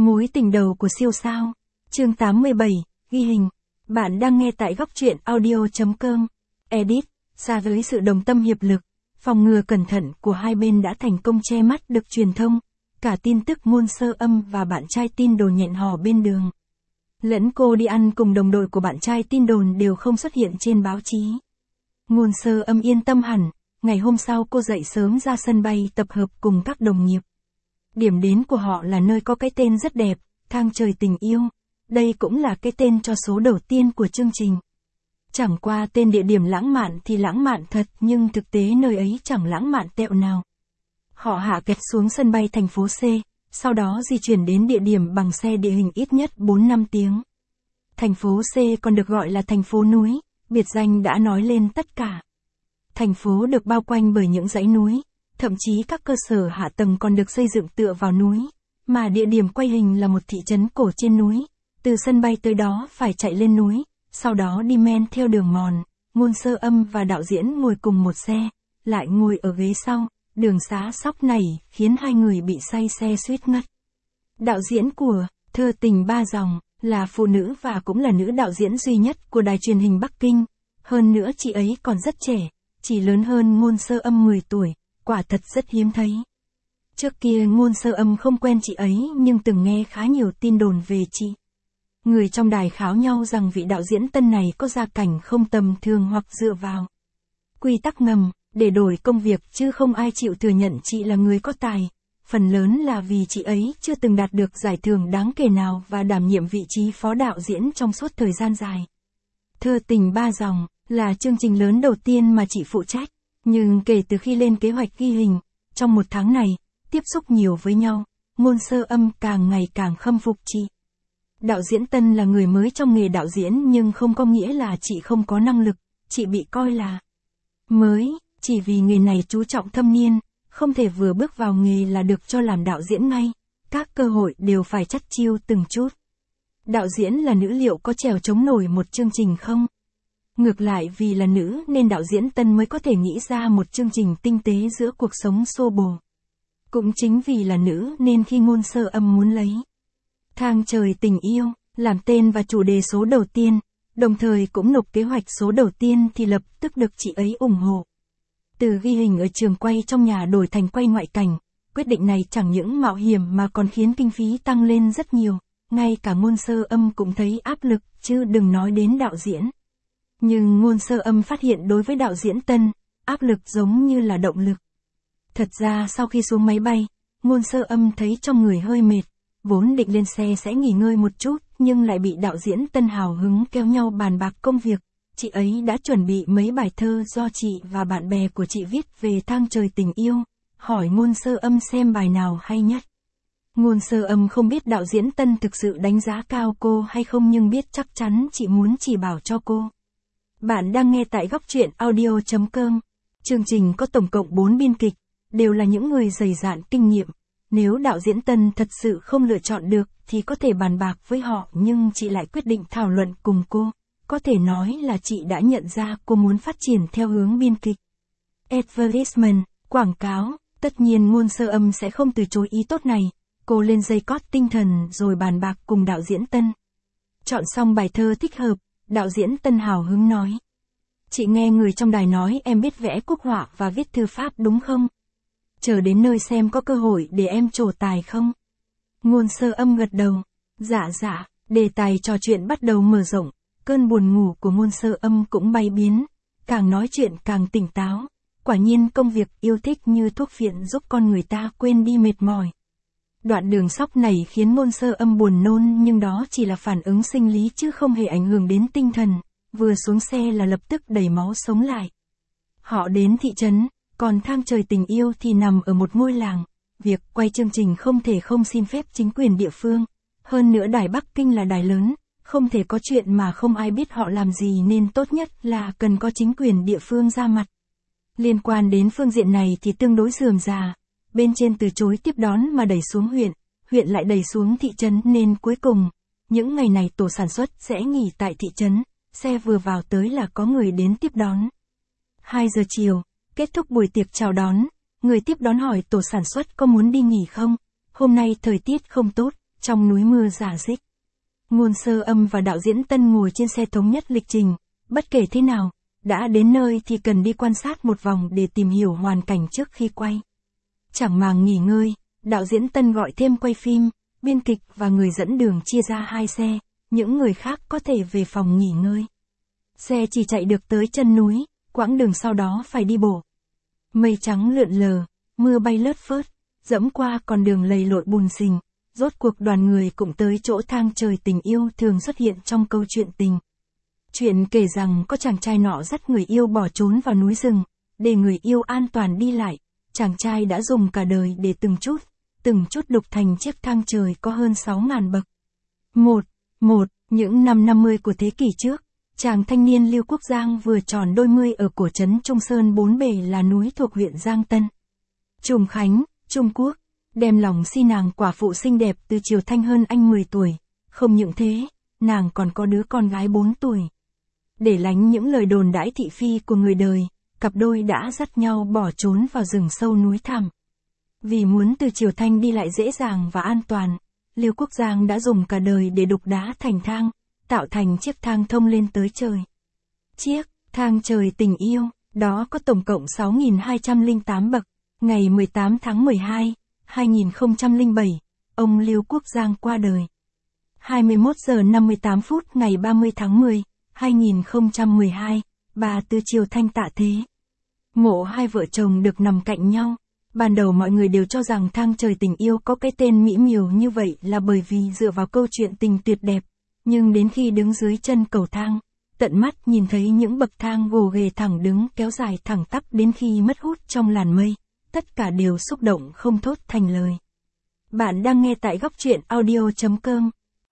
Mối tình đầu của siêu sao. Chương 87, ghi hình. Bạn đang nghe tại góc truyện audio.com. Edit, xa với sự đồng tâm hiệp lực, phòng ngừa cẩn thận của hai bên đã thành công che mắt được truyền thông, cả tin tức Ngôn Sơ Âm và bạn trai tin đồn hẹn hò bên đường. Lẫn cô đi ăn cùng đồng đội của bạn trai tin đồn đều không xuất hiện trên báo chí. Ngôn Sơ Âm yên tâm hẳn, ngày hôm sau cô dậy sớm ra sân bay tập hợp cùng các đồng nghiệp. Điểm đến của họ là nơi có cái tên rất đẹp, Thang Trời Tình Yêu. Đây cũng là cái tên cho số đầu tiên của chương trình. Chẳng qua tên địa điểm lãng mạn thì lãng mạn thật, nhưng thực tế nơi ấy chẳng lãng mạn tẹo nào. Họ hạ kẹt xuống sân bay thành phố C, sau đó di chuyển đến địa điểm bằng xe địa hình ít nhất 4-5 tiếng. Thành phố C còn được gọi là thành phố núi, biệt danh đã nói lên tất cả. Thành phố được bao quanh bởi những dãy núi, thậm chí các cơ sở hạ tầng còn được xây dựng tựa vào núi, mà địa điểm quay hình là một thị trấn cổ trên núi. Từ sân bay tới đó phải chạy lên núi, sau đó đi men theo đường mòn. Ngôn Sơ Âm và đạo diễn ngồi cùng một xe, lại ngồi ở ghế sau. Đường xá sóc nảy khiến hai người bị say xe suýt ngất. Đạo diễn của Thơ Tình Ba Dòng là phụ nữ và cũng là nữ đạo diễn duy nhất của đài truyền hình Bắc Kinh. Hơn nữa chị ấy còn rất trẻ, chỉ lớn hơn Ngôn Sơ Âm 10 tuổi, quả thật rất hiếm thấy. Trước kia Ngôn Sơ Âm không quen chị ấy nhưng từng nghe khá nhiều tin đồn về chị. Người trong đài kháo nhau rằng vị đạo diễn tân này có gia cảnh không tầm thường hoặc dựa vào quy tắc ngầm để đổi công việc, chứ không ai chịu thừa nhận chị là người có tài. Phần lớn là vì chị ấy chưa từng đạt được giải thưởng đáng kể nào và đảm nhiệm vị trí phó đạo diễn trong suốt thời gian dài. Thơ Tình Ba Dòng là chương trình lớn đầu tiên mà chị phụ trách, nhưng kể từ khi lên kế hoạch ghi hình, trong một tháng này, tiếp xúc nhiều với nhau, Ngôn Sơ Âm càng ngày càng khâm phục chị. Đạo diễn tân là người mới trong nghề đạo diễn nhưng không có nghĩa là chị không có năng lực, chị bị coi là mới, chỉ vì nghề này chú trọng thâm niên, không thể vừa bước vào nghề là được cho làm đạo diễn ngay, các cơ hội đều phải chắt chiu từng chút. Đạo diễn là nữ liệu có trèo chống nổi một chương trình không? Ngược lại vì là nữ nên đạo diễn tân mới có thể nghĩ ra một chương trình tinh tế giữa cuộc sống xô bồ. Cũng chính vì là nữ nên khi Ngôn Sơ Âm muốn lấy Thang Trời Tình Yêu làm tên và chủ đề số đầu tiên, đồng thời cũng nộp kế hoạch số đầu tiên thì lập tức được chị ấy ủng hộ. Từ ghi hình ở trường quay trong nhà đổi thành quay ngoại cảnh, quyết định này chẳng những mạo hiểm mà còn khiến kinh phí tăng lên rất nhiều, ngay cả Ngôn Sơ Âm cũng thấy áp lực, chứ đừng nói đến đạo diễn. Nhưng Ngôn Sơ Âm phát hiện đối với đạo diễn tân, áp lực giống như là động lực. Thật ra sau khi xuống máy bay, Ngôn Sơ Âm thấy trong người hơi mệt, vốn định lên xe sẽ nghỉ ngơi một chút, nhưng lại bị đạo diễn tân hào hứng kéo nhau bàn bạc công việc. Chị ấy đã chuẩn bị mấy bài thơ do chị và bạn bè của chị viết về Thang Trời Tình Yêu, hỏi Ngôn Sơ Âm xem bài nào hay nhất. Ngôn Sơ Âm không biết đạo diễn tân thực sự đánh giá cao cô hay không, nhưng biết chắc chắn chị muốn chỉ bảo cho cô. Bạn đang nghe tại góc truyện audio.com. Chương trình có tổng cộng 4 biên kịch, đều là những người dày dạn kinh nghiệm. Nếu đạo diễn tân thật sự không lựa chọn được thì có thể bàn bạc với họ, nhưng chị lại quyết định thảo luận cùng cô. Có thể nói là chị đã nhận ra cô muốn phát triển theo hướng biên kịch. Advertisement, quảng cáo, tất nhiên Ngôn Sơ Âm sẽ không từ chối ý tốt này. Cô lên dây cót tinh thần rồi bàn bạc cùng đạo diễn tân. Chọn xong bài thơ thích hợp, đạo diễn tân hào hứng nói. Chị nghe người trong đài nói em biết vẽ quốc họa và viết thư pháp đúng không? Chờ đến nơi xem có cơ hội để em trổ tài không? Ngôn Sơ Âm gật đầu. Dạ, đề tài trò chuyện bắt đầu mở rộng. Cơn buồn ngủ của Ngôn Sơ Âm cũng bay biến, càng nói chuyện càng tỉnh táo. Quả nhiên công việc yêu thích như thuốc phiện giúp con người ta quên đi mệt mỏi. Đoạn đường sóc này khiến Ngôn Sơ Âm buồn nôn, nhưng đó chỉ là phản ứng sinh lý chứ không hề ảnh hưởng đến tinh thần. Vừa xuống xe là lập tức đầy máu sống lại. Họ đến thị trấn, còn Thang Trời Tình Yêu thì nằm ở một ngôi làng. Việc quay chương trình không thể không xin phép chính quyền địa phương. Hơn nữa đài Bắc Kinh là đài lớn, không thể có chuyện mà không ai biết họ làm gì, nên tốt nhất là cần có chính quyền địa phương ra mặt. Liên quan đến phương diện này thì tương đối rườm rà. Bên trên từ chối tiếp đón mà đẩy xuống huyện lại đẩy xuống thị trấn, nên cuối cùng, những ngày này tổ sản xuất sẽ nghỉ tại thị trấn, xe vừa vào tới là có người đến tiếp đón. 2 giờ chiều, kết thúc buổi tiệc chào đón, người tiếp đón hỏi tổ sản xuất có muốn đi nghỉ không? Hôm nay thời tiết không tốt, Trong núi mưa rả rích, Ngôn Sơ Âm và đạo diễn Tân ngồi trên xe thống nhất lịch trình, bất kể thế nào, đã đến nơi thì cần đi quan sát một vòng để tìm hiểu hoàn cảnh trước khi quay. Chẳng màng nghỉ ngơi, đạo diễn Tân gọi thêm quay phim, biên kịch và người dẫn đường chia ra 2 xe, những người khác có thể về phòng nghỉ ngơi. Xe chỉ chạy được tới chân núi, quãng đường sau đó phải đi bộ. Mây trắng lượn lờ, mưa bay lất phớt, dẫm qua con đường lầy lội bùn xình, rốt cuộc đoàn người cũng tới chỗ thang trời tình yêu thường xuất hiện trong câu chuyện tình. Chuyện kể rằng có chàng trai nọ dắt người yêu bỏ trốn vào núi rừng, để người yêu an toàn đi lại, chàng trai đã dùng cả đời để từng chút đục thành chiếc thang trời có hơn 6.000 bậc. Những năm 50 của thế kỷ trước, chàng thanh niên Lưu Quốc Giang vừa tròn đôi mươi ở cổ trấn Trung Sơn Bốn Bể là núi thuộc huyện Giang Tân, Trùng Khánh, Trung Quốc, đem lòng si nàng quả phụ xinh đẹp từ Triều Thanh hơn anh 10 tuổi, không những thế, nàng còn có đứa con gái 4 tuổi. Để lánh những lời đồn đãi thị phi của người đời, cặp đôi đã dắt nhau bỏ trốn vào rừng sâu núi thẳm. Vì muốn từ Triều Thanh đi lại dễ dàng và an toàn, Lưu Quốc Giang đã dùng cả đời để đục đá thành thang, tạo thành chiếc thang thông lên tới trời. Chiếc thang trời tình yêu, đó có tổng cộng 6.208 bậc. Ngày 18 tháng 12, 2007, ông Lưu Quốc Giang qua đời. 21 giờ 58 phút ngày 30 tháng 10, 2012, bà từ Triều Thanh tạ thế. Mộ hai vợ chồng được nằm cạnh nhau. Ban đầu mọi người đều cho rằng thang trời tình yêu có cái tên mỹ miều như vậy là bởi vì dựa vào câu chuyện tình tuyệt đẹp. Nhưng đến khi đứng dưới chân cầu thang, tận mắt nhìn thấy những bậc thang gồ ghề thẳng đứng kéo dài thẳng tắp đến khi mất hút trong làn mây, tất cả đều xúc động không thốt thành lời. Bạn đang nghe tại góc truyện audio.com.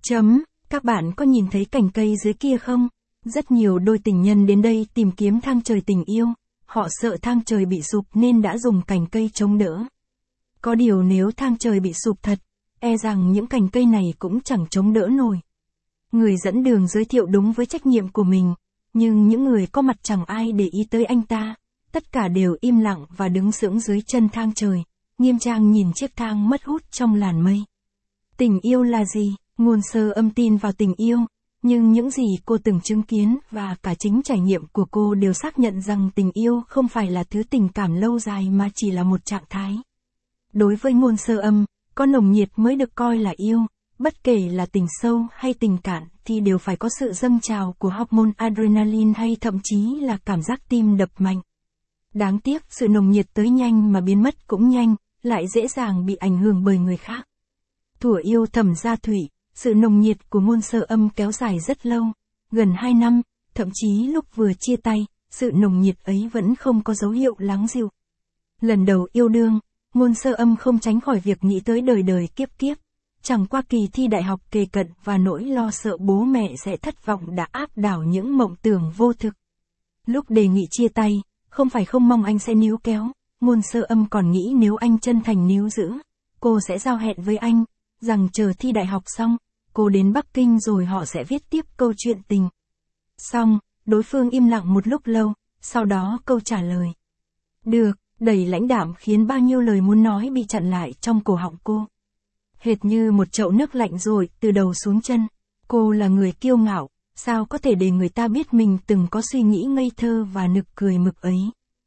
Các bạn có nhìn thấy cành cây dưới kia không? Rất nhiều đôi tình nhân đến đây tìm kiếm thang trời tình yêu. Họ sợ thang trời bị sụp nên đã dùng cành cây chống đỡ. Có điều nếu thang trời bị sụp thật, e rằng những cành cây này cũng chẳng chống đỡ nổi. Người dẫn đường giới thiệu đúng với trách nhiệm của mình, nhưng những người có mặt chẳng ai để ý tới anh ta. Tất cả đều im lặng và đứng sững dưới chân thang trời, nghiêm trang nhìn chiếc thang mất hút trong làn mây. Tình yêu là gì? Ngôn Sơ Âm tin vào tình yêu, nhưng những gì cô từng chứng kiến và cả chính trải nghiệm của cô đều xác nhận rằng tình yêu không phải là thứ tình cảm lâu dài mà chỉ là một trạng thái. Đối với Ngôn Sơ Âm, có nồng nhiệt mới được coi là yêu, bất kể là tình sâu hay tình cạn thì đều phải có sự dâng trào của hormone adrenaline hay thậm chí là cảm giác tim đập mạnh. Đáng tiếc sự nồng nhiệt tới nhanh mà biến mất cũng nhanh, lại dễ dàng bị ảnh hưởng bởi người khác. Thuở yêu Thẩm Gia Thủy, sự nồng nhiệt của Ngôn Sơ Âm kéo dài rất lâu, gần 2 năm, thậm chí lúc vừa chia tay, sự nồng nhiệt ấy vẫn không có dấu hiệu lắng dịu. Lần đầu yêu đương, Ngôn Sơ Âm không tránh khỏi việc nghĩ tới đời đời kiếp kiếp. Chẳng qua kỳ thi đại học kề cận và nỗi lo sợ bố mẹ sẽ thất vọng đã áp đảo những mộng tưởng vô thực. Lúc đề nghị chia tay, không phải không mong anh sẽ níu kéo, Ngôn Sơ Âm còn nghĩ nếu anh chân thành níu giữ, cô sẽ giao hẹn với anh, rằng chờ thi đại học xong, cô đến Bắc Kinh rồi họ sẽ viết tiếp câu chuyện tình. Xong, đối phương im lặng một lúc lâu, sau đó câu trả lời. Được, đầy lãnh đạm khiến bao nhiêu lời muốn nói bị chặn lại trong cổ họng cô. Hệt như một chậu nước lạnh rồi từ đầu xuống chân. Cô là người kiêu ngạo, sao có thể để người ta biết mình từng có suy nghĩ ngây thơ và nực cười mực ấy.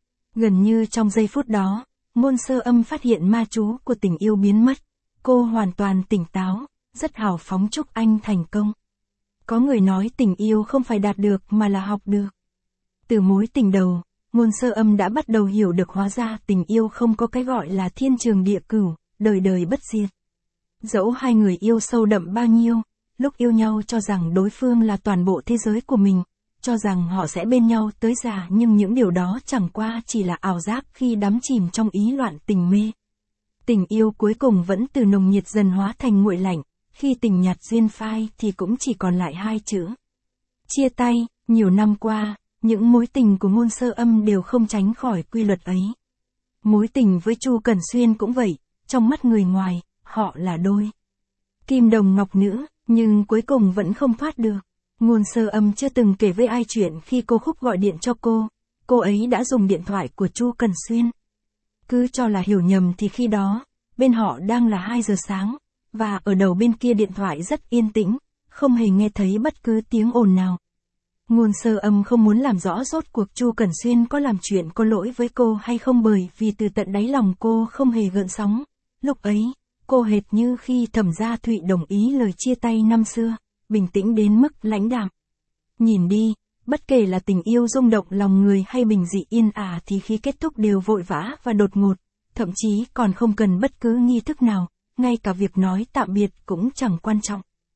Gần như trong giây phút đó, Ngôn Sơ Âm phát hiện ma chú của tình yêu biến mất. Cô hoàn toàn tỉnh táo, rất hào phóng chúc anh thành công. Có người nói tình yêu không phải đạt được mà là học được. Từ mối tình đầu, Ngôn Sơ Âm đã bắt đầu hiểu được hóa ra tình yêu không có cái gọi là thiên trường địa cửu, đời đời bất diệt. Dẫu hai người yêu sâu đậm bao nhiêu, lúc yêu nhau cho rằng đối phương là toàn bộ thế giới của mình, cho rằng họ sẽ bên nhau tới già, nhưng những điều đó chẳng qua chỉ là ảo giác khi đắm chìm trong ý loạn tình mê. Tình yêu cuối cùng vẫn từ nồng nhiệt dần hóa thành nguội lạnh, khi tình nhạt duyên phai thì cũng chỉ còn lại 2 chữ. Chia tay. Nhiều năm qua, những mối tình của Ngôn Sơ Âm đều không tránh khỏi quy luật ấy. Mối tình với Chu Cẩn Xuyên cũng vậy, trong mắt người ngoài, họ là đôi kim đồng ngọc nữ, nhưng cuối cùng vẫn không thoát được. Ngôn Sơ Âm chưa từng kể với ai chuyện khi cô Khúc gọi điện cho cô ấy đã dùng điện thoại của Chu Cẩn Xuyên. Cứ cho là hiểu nhầm thì khi đó, bên họ đang là 2 giờ sáng, và ở đầu bên kia điện thoại rất yên tĩnh, không hề nghe thấy bất cứ tiếng ồn nào. Ngôn Sơ Âm không muốn làm rõ rốt cuộc Chu Cẩn Xuyên có làm chuyện có lỗi với cô hay không, bởi vì từ tận đáy lòng cô không hề gợn sóng. Lúc ấy, cô hệt như khi Thẩm Gia Thụy đồng ý lời chia tay năm xưa, bình tĩnh đến mức lãnh đạm. Nhìn đi, bất kể là tình yêu rung động lòng người hay bình dị yên ả thì khi kết thúc đều vội vã và đột ngột, thậm chí còn không cần bất cứ nghi thức nào, ngay cả việc nói tạm biệt cũng chẳng quan trọng.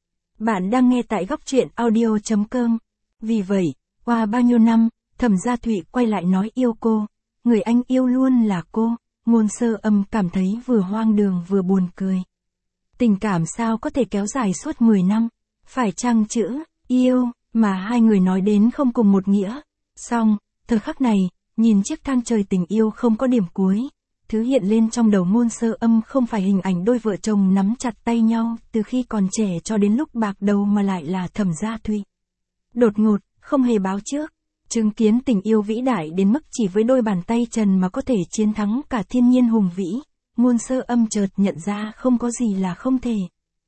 Bạn đang nghe tại góc truyện audio.com. Vì vậy, qua bao nhiêu năm, Thẩm Gia Thụy quay lại nói yêu cô, người anh yêu luôn là cô. Ngôn Sơ Âm cảm thấy vừa hoang đường vừa buồn cười. Tình cảm sao có thể kéo dài suốt 10 năm, phải chăng chữ yêu mà hai người nói đến không cùng một nghĩa. Xong, thời khắc này, nhìn chiếc thang trời tình yêu không có điểm cuối, thứ hiện lên trong đầu Ngôn Sơ Âm không phải hình ảnh đôi vợ chồng nắm chặt tay nhau từ khi còn trẻ cho đến lúc bạc đầu, mà lại là Thẩm Gia Thụy. Đột ngột, không hề báo trước, chứng kiến tình yêu vĩ đại đến mức chỉ với đôi bàn tay trần mà có thể chiến thắng cả thiên nhiên hùng vĩ. Ngôn Sơ Âm chợt nhận ra không có gì là không thể.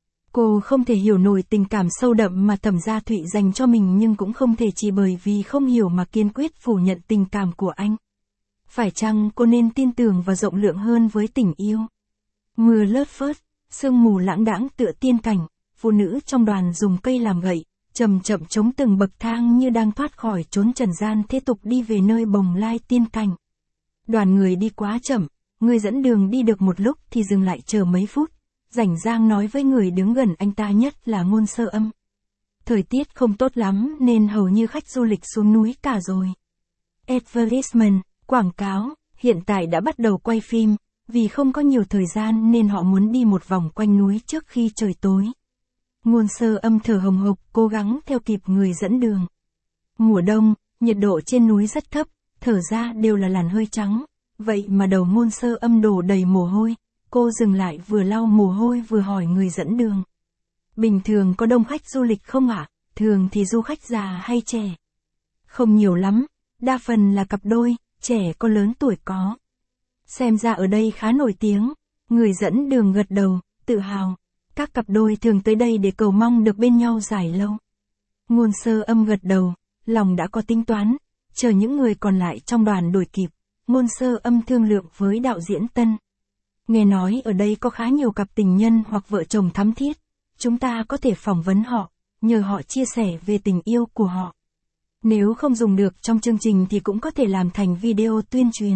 Cô không thể hiểu nổi tình cảm sâu đậm mà Thẩm Gia Thụy dành cho mình, nhưng cũng không thể chỉ bởi vì không hiểu mà kiên quyết phủ nhận tình cảm của anh. Phải chăng cô nên tin tưởng và rộng lượng hơn với tình yêu? Mưa lất phớt, sương mù lãng đãng tựa tiên cảnh, phụ nữ trong đoàn dùng cây làm gậy, chậm chậm chống từng bậc thang như đang thoát khỏi chốn trần gian thế tục đi về nơi bồng lai tiên cảnh. Đoàn người đi quá chậm, người dẫn đường đi được một lúc thì dừng lại chờ mấy phút, rảnh rang nói với người đứng gần anh ta nhất là Ngôn Sơ Âm. Thời tiết không tốt lắm nên hầu như khách du lịch xuống núi cả rồi. Advertisement, quảng cáo, hiện tại đã bắt đầu quay phim, vì không có nhiều thời gian nên họ muốn đi một vòng quanh núi trước khi trời tối. Ngôn Sơ Âm thở hồng hộc, cố gắng theo kịp người dẫn đường. Mùa đông, nhiệt độ trên núi rất thấp, thở ra đều là làn hơi trắng, vậy mà đầu Ngôn Sơ Âm đổ đầy mồ hôi. Cô dừng lại vừa lau mồ hôi vừa hỏi người dẫn đường. Bình thường có đông khách du lịch không ạ? Thường thì du khách già hay trẻ? Không nhiều lắm, đa phần là cặp đôi, trẻ có lớn tuổi có. Xem ra ở đây khá nổi tiếng. Người dẫn đường gật đầu, tự hào. Các cặp đôi thường tới đây để cầu mong được bên nhau dài lâu. Ngôn Sơ Âm gật đầu, lòng đã có tính toán, chờ những người còn lại trong đoàn đuổi kịp. Ngôn Sơ Âm thương lượng với đạo diễn Tân. Nghe nói ở đây có khá nhiều cặp tình nhân hoặc vợ chồng thắm thiết, chúng ta có thể phỏng vấn họ, nhờ họ chia sẻ về tình yêu của họ. Nếu không dùng được trong chương trình thì cũng có thể làm thành video tuyên truyền.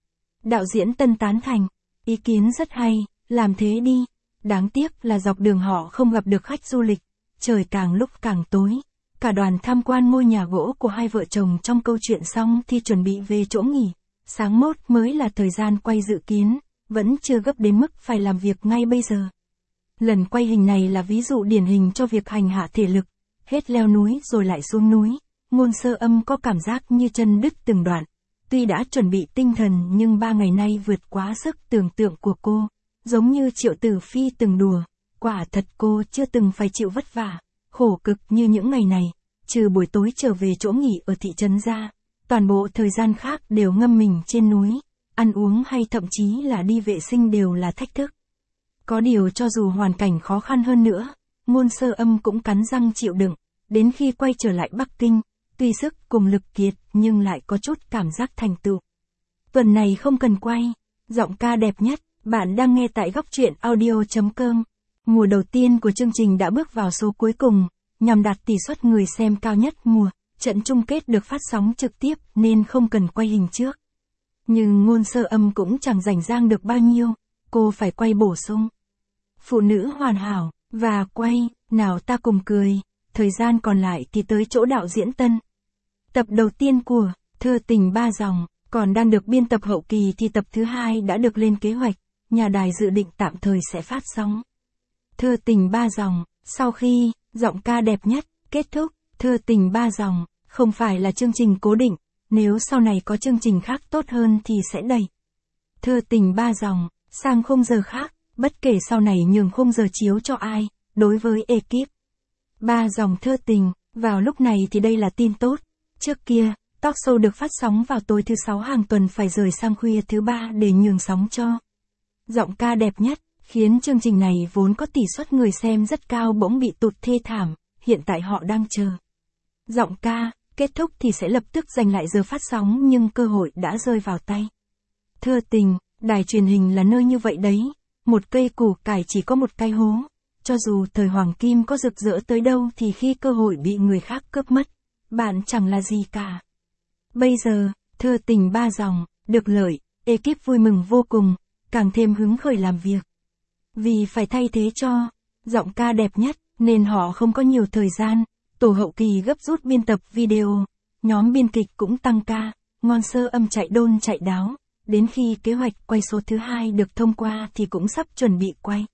Đạo diễn Tân tán thành, ý kiến rất hay, làm thế đi. Đáng tiếc là dọc đường họ không gặp được khách du lịch, trời càng lúc càng tối. Cả đoàn tham quan ngôi nhà gỗ của hai vợ chồng trong câu chuyện xong thì chuẩn bị về chỗ nghỉ. Sáng mốt mới là thời gian quay dự kiến, vẫn chưa gấp đến mức phải làm việc ngay bây giờ. Lần quay hình này là ví dụ điển hình cho việc hành hạ thể lực, hết leo núi rồi lại xuống núi. Ngôn Sơ Âm có cảm giác như chân đứt từng đoạn. Tuy đã chuẩn bị tinh thần nhưng 3 ngày nay vượt quá sức tưởng tượng của cô. Giống như Triệu Tử Phi từng đùa, quả thật cô chưa từng phải chịu vất vả, khổ cực như những ngày này, trừ buổi tối trở về chỗ nghỉ ở thị trấn ra, toàn bộ thời gian khác đều ngâm mình trên núi, ăn uống hay thậm chí là đi vệ sinh đều là thách thức. Có điều cho dù hoàn cảnh khó khăn hơn nữa, Ngôn Sơ Âm cũng cắn răng chịu đựng, đến khi quay trở lại Bắc Kinh, tuy sức cùng lực kiệt nhưng lại có chút cảm giác thành tựu. Tuần này không cần quay, giọng ca đẹp nhất. Bạn đang nghe tại góc truyện audio.com. Mùa đầu tiên của chương trình đã bước vào số cuối cùng, nhằm đạt tỷ suất người xem cao nhất mùa. Trận chung kết được phát sóng trực tiếp nên không cần quay hình trước. Nhưng Ngôn Sơ Âm cũng chẳng rảnh rang được bao nhiêu, cô phải quay bổ sung. Phụ nữ hoàn hảo, và quay, nào ta cùng cười, thời gian còn lại thì tới chỗ đạo diễn Tân. Tập đầu tiên của Thơ Tình Ba Dòng, còn đang được biên tập hậu kỳ thì tập thứ 2 đã được lên kế hoạch. Nhà đài dự định tạm thời sẽ phát sóng. Thơ Tình Ba Dòng, sau khi, giọng ca đẹp nhất, kết thúc, Thơ Tình Ba Dòng, không phải là chương trình cố định, nếu sau này có chương trình khác tốt hơn thì sẽ đẩy Thơ Tình Ba Dòng sang khung giờ khác, bất kể sau này nhường khung giờ chiếu cho ai, đối với ekip Ba Dòng Thơ Tình, vào lúc này thì đây là tin tốt. Trước kia, talk show được phát sóng vào tối thứ 6 hàng tuần phải rời sang khuya thứ 3 để nhường sóng cho giọng ca đẹp nhất, khiến chương trình này vốn có tỷ suất người xem rất cao bỗng bị tụt thê thảm, hiện tại họ đang chờ. Giọng ca, kết thúc thì sẽ lập tức giành lại giờ phát sóng nhưng cơ hội đã rơi vào tay. Thưa tình, đài truyền hình là nơi như vậy đấy, một cây củ cải chỉ có một cái hố, cho dù thời hoàng kim có rực rỡ tới đâu thì khi cơ hội bị người khác cướp mất, bạn chẳng là gì cả. Bây giờ, thưa tình ba dòng, được lợi, ekip vui mừng vô cùng, càng thêm hứng khởi làm việc. Vì phải thay thế cho giọng ca đẹp nhất, nên họ không có nhiều thời gian, tổ hậu kỳ gấp rút biên tập video, nhóm biên kịch cũng tăng ca, Ngôn Sơ Âm chạy đôn chạy đáo, đến khi kế hoạch quay số thứ 2 được thông qua thì cũng sắp chuẩn bị quay.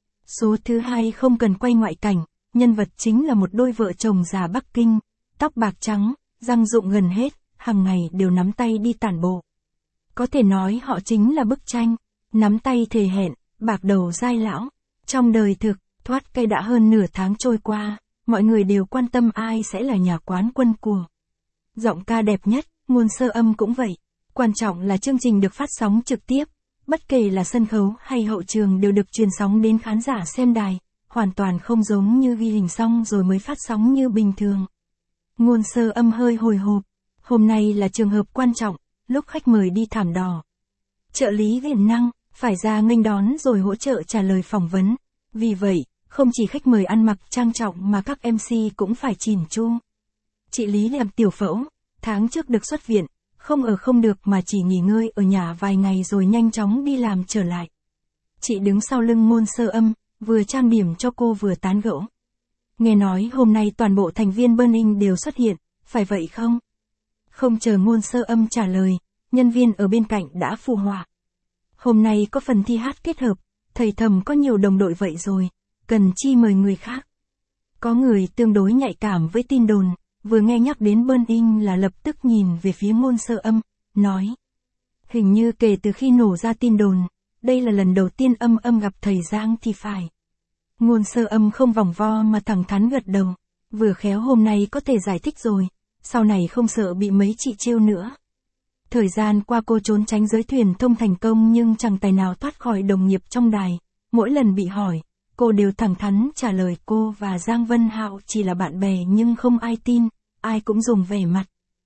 Số thứ 2 không cần quay ngoại cảnh, nhân vật chính là một đôi vợ chồng già Bắc Kinh, tóc bạc trắng, răng rụng gần hết, hàng ngày đều nắm tay đi tản bộ. Có thể nói họ chính là bức tranh, nắm tay thề hẹn, bạc đầu dai lão. Trong đời thực, thoát cây đã hơn nửa tháng trôi qua, mọi người đều quan tâm ai sẽ là nhà quán quân của. Giọng ca đẹp nhất, Ngôn Sơ Âm cũng vậy. Quan trọng là chương trình được phát sóng trực tiếp, bất kể là sân khấu hay hậu trường đều được truyền sóng đến khán giả xem đài, hoàn toàn không giống như ghi hình xong rồi mới phát sóng như bình thường. Ngôn Sơ Âm hơi hồi hộp, hôm nay là trường hợp quan trọng, lúc khách mời đi thảm đỏ. Trợ lý Viễn Năng phải ra nghênh đón rồi hỗ trợ trả lời phỏng vấn, vì vậy, không chỉ khách mời ăn mặc trang trọng mà các MC cũng phải chỉn chu. Chị Lý làm tiểu phẫu, tháng trước được xuất viện, không ở không được mà chỉ nghỉ ngơi ở nhà vài ngày rồi nhanh chóng đi làm trở lại. Chị đứng sau lưng Ngôn Sơ Âm, vừa trang điểm cho cô vừa tán gẫu. Nghe nói hôm nay toàn bộ thành viên Burning đều xuất hiện, phải vậy không? Không chờ Ngôn Sơ Âm trả lời, nhân viên ở bên cạnh đã phụ họa. Hôm nay có phần thi hát kết hợp, thầy thầm có nhiều đồng đội vậy rồi, cần chi mời người khác. Có người tương đối nhạy cảm với tin đồn, vừa nghe nhắc đến Burning là lập tức nhìn về phía Ngôn Sơ Âm, nói. Hình như kể từ khi nổ ra tin đồn, đây là lần đầu tiên Âm gặp thầy Giang thì phải. Ngôn Sơ Âm không vòng vo mà thẳng thắn gật đầu, vừa khéo hôm nay có thể giải thích rồi, sau này không sợ bị mấy chị trêu nữa. Thời gian qua cô trốn tránh giới thuyền thông thành công nhưng chẳng tài nào thoát khỏi đồng nghiệp trong đài, mỗi lần bị hỏi, cô đều thẳng thắn trả lời cô và Giang Vân Hạo chỉ là bạn bè nhưng không ai tin, ai cũng dùng vẻ mặt.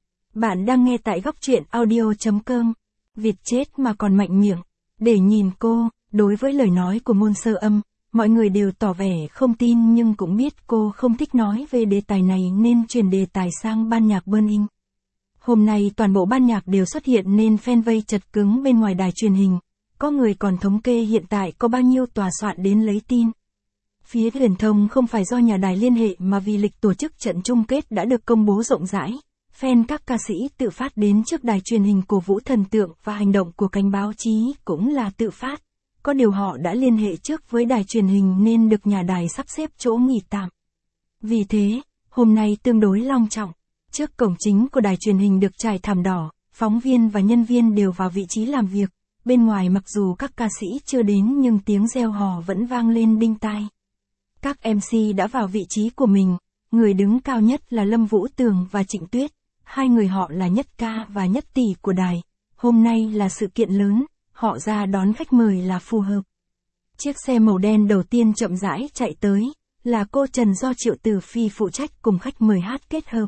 Bạn đang nghe tại góc truyện audio.com, Việt chết mà còn mạnh miệng, để nhìn cô, đối với lời nói của Ngôn Sơ Âm, mọi người đều tỏ vẻ không tin nhưng cũng biết cô không thích nói về đề tài này nên chuyển đề tài sang ban nhạc Burning. Hôm nay toàn bộ ban nhạc đều xuất hiện nên fan vây chật cứng bên ngoài đài truyền hình, có người còn thống kê hiện tại có bao nhiêu tòa soạn đến lấy tin. Phía truyền thông không phải do nhà đài liên hệ mà vì lịch tổ chức trận chung kết đã được công bố rộng rãi, fan các ca sĩ tự phát đến trước đài truyền hình cổ vũ thần tượng và hành động của cánh báo chí cũng là tự phát. Có điều họ đã liên hệ trước với đài truyền hình nên được nhà đài sắp xếp chỗ nghỉ tạm. Vì thế, hôm nay tương đối long trọng. Trước cổng chính của đài truyền hình được trải thảm đỏ, phóng viên và nhân viên đều vào vị trí làm việc. Bên ngoài mặc dù các ca sĩ chưa đến nhưng tiếng reo hò vẫn vang lên đinh tai. Các MC đã vào vị trí của mình, người đứng cao nhất là Lâm Vũ Tường và Trịnh Tuyết. Hai người họ là nhất ca và nhất tỷ của đài. Hôm nay là sự kiện lớn, họ ra đón khách mời là phù hợp. Chiếc xe màu đen đầu tiên chậm rãi chạy tới, là cô Trần do Triệu Tử Phi phụ trách cùng khách mời hát kết hợp.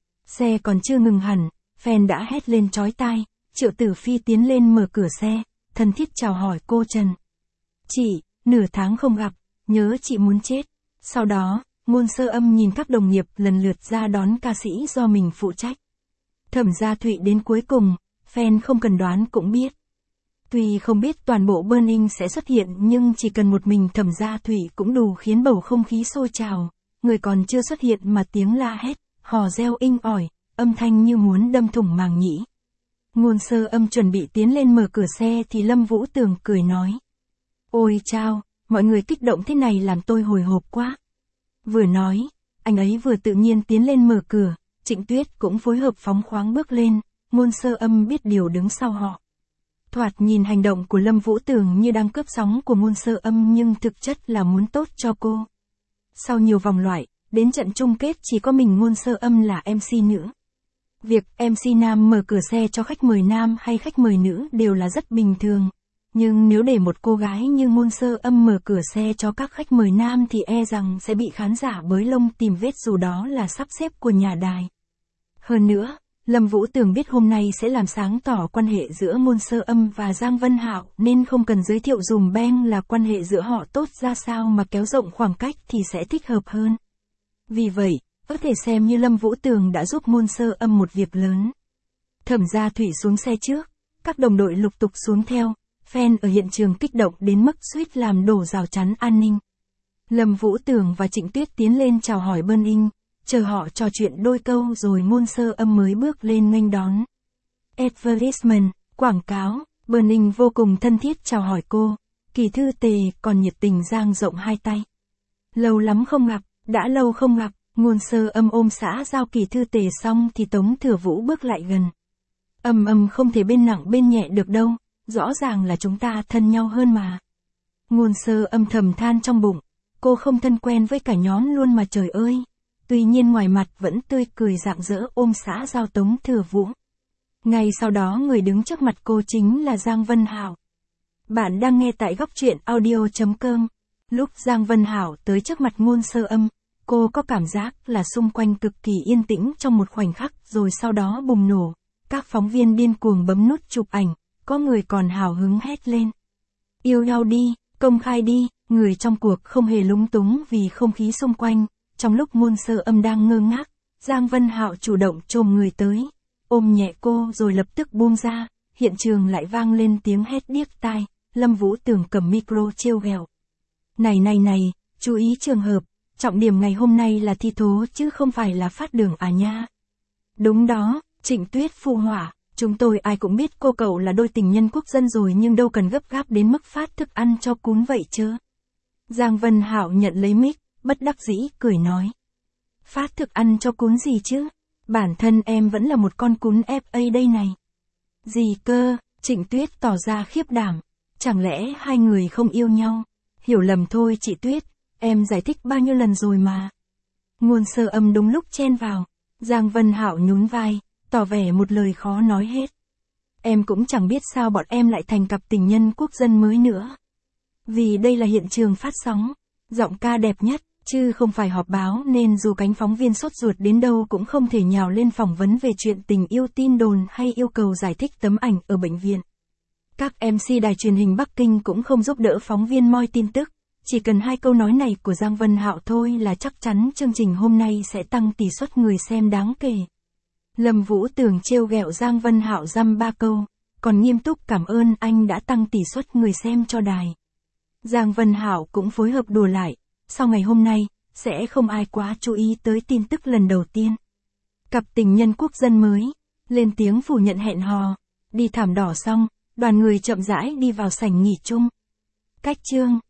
Xe còn chưa ngừng hẳn, fan đã hét lên chói tai, Triệu Tử Phi tiến lên mở cửa xe, thân thiết chào hỏi cô Trần. Chị, nửa tháng không gặp, nhớ chị muốn chết. Sau đó, Ngôn Sơ Âm nhìn các đồng nghiệp lần lượt ra đón ca sĩ do mình phụ trách. Thẩm Gia Thụy đến cuối cùng, fan không cần đoán cũng biết. Tuy không biết toàn bộ Burning sẽ xuất hiện nhưng chỉ cần một mình Thẩm Gia Thụy cũng đủ khiến bầu không khí sôi trào, người còn chưa xuất hiện mà tiếng la hét, hò reo inh ỏi, âm thanh như muốn đâm thủng màng nhĩ. Ngôn Sơ Âm chuẩn bị tiến lên mở cửa xe thì Lâm Vũ Tường cười nói. Ôi chao, mọi người kích động thế này làm tôi hồi hộp quá. Vừa nói, anh ấy vừa tự nhiên tiến lên mở cửa, Trịnh Tuyết cũng phối hợp phóng khoáng bước lên, Ngôn Sơ Âm biết điều đứng sau họ. Thoạt nhìn hành động của Lâm Vũ Tường như đang cướp sóng của Ngôn Sơ Âm nhưng thực chất là muốn tốt cho cô. Sau nhiều vòng loại, đến trận chung kết chỉ có mình Ngôn Sơ Âm là MC nữ. Việc MC nam mở cửa xe cho khách mời nam hay khách mời nữ đều là rất bình thường. Nhưng nếu để một cô gái như Ngôn Sơ Âm mở cửa xe cho các khách mời nam thì e rằng sẽ bị khán giả bới lông tìm vết dù đó là sắp xếp của nhà đài. Hơn nữa, Lâm Vũ Tường biết hôm nay sẽ làm sáng tỏ quan hệ giữa Ngôn Sơ Âm và Giang Vân Hạo nên không cần giới thiệu dùm beng là quan hệ giữa họ tốt ra sao mà kéo rộng khoảng cách thì sẽ thích hợp hơn. Vì vậy, có thể xem như Lâm Vũ Tường đã giúp Ngôn Sơ Âm một việc lớn. Thẩm Gia Thủy xuống xe trước, các đồng đội lục tục xuống theo, fan ở hiện trường kích động đến mức suýt làm đổ rào chắn an ninh. Lâm Vũ Tường và Trịnh Tuyết tiến lên chào hỏi Burning, chờ họ trò chuyện đôi câu rồi Ngôn Sơ Âm mới bước lên nghênh đón. Advertisement, quảng cáo, Burning vô cùng thân thiết chào hỏi cô, Kỳ Thư Tề còn nhiệt tình dang rộng hai tay. Lâu lắm không gặp, đã lâu không gặp, Ngôn Sơ Âm ôm xã giao Kỳ Thư Tề xong thì Tống Thừa Vũ bước lại gần. Âm không thể bên nặng bên nhẹ được đâu, rõ ràng là chúng ta thân nhau hơn mà. Ngôn Sơ Âm thầm than trong bụng, cô không thân quen với cả nhóm luôn mà trời ơi. Tuy nhiên ngoài mặt vẫn tươi cười rạng rỡ ôm xã giao Tống Thừa Vũ. Ngay sau đó người đứng trước mặt cô chính là Giang Vân Hạo. Bạn đang nghe tại góc truyện audio.com. Lúc Giang Vân Hạo tới trước mặt Ngôn Sơ Âm, cô có cảm giác là xung quanh cực kỳ yên tĩnh trong một khoảnh khắc rồi sau đó bùng nổ. Các phóng viên điên cuồng bấm nút chụp ảnh, có người còn hào hứng hét lên. Yêu nhau đi, công khai đi, người trong cuộc không hề lúng túng vì không khí xung quanh. Trong lúc Ngôn Sơ Âm đang ngơ ngác, Giang Vân Hạo chủ động chồm người tới, ôm nhẹ cô rồi lập tức buông ra, hiện trường lại vang lên tiếng hét điếc tai, Lâm Vũ Tường cầm micro trêu ghẹo. Này, chú ý trường hợp, trọng điểm ngày hôm nay là thi thố chứ không phải là phát đường à nha. Đúng đó, Trịnh Tuyết phụ họa, chúng tôi ai cũng biết cô cậu là đôi tình nhân quốc dân rồi nhưng đâu cần gấp gáp đến mức phát thức ăn cho cún vậy chứ. Giang Vân Hạo nhận lấy mic, bất đắc dĩ cười nói. Phát thức ăn cho cún gì chứ? Bản thân em vẫn là một con cún FA đây này. Gì cơ? Trịnh Tuyết tỏ ra khiếp đảm. Chẳng lẽ hai người không yêu nhau? Hiểu lầm thôi chị Tuyết, em giải thích bao nhiêu lần rồi mà. Ngôn Sơ Âm đúng lúc chen vào. Giang Vân Hạo nhún vai, tỏ vẻ một lời khó nói hết. Em cũng chẳng biết sao bọn em lại thành cặp tình nhân quốc dân mới nữa. Vì đây là hiện trường phát sóng, giọng ca đẹp nhất, chứ không phải họp báo nên dù cánh phóng viên sốt ruột đến đâu cũng không thể nhào lên phỏng vấn về chuyện tình yêu tin đồn hay yêu cầu giải thích tấm ảnh ở bệnh viện. Các MC đài truyền hình Bắc Kinh cũng không giúp đỡ phóng viên moi tin tức, chỉ cần hai câu nói này của Giang Vân Hạo thôi là chắc chắn chương trình hôm nay sẽ tăng tỷ suất người xem đáng kể. Lâm Vũ Tường trêu ghẹo Giang Vân Hạo dăm ba câu, còn nghiêm túc cảm ơn anh đã tăng tỷ suất người xem cho đài. Giang Vân Hạo cũng phối hợp đùa lại, sau ngày hôm nay, sẽ không ai quá chú ý tới tin tức lần đầu tiên. Cặp tình nhân quốc dân mới, lên tiếng phủ nhận hẹn hò, đi thảm đỏ xong, đoàn người chậm rãi đi vào sảnh nghỉ chung. Cách chương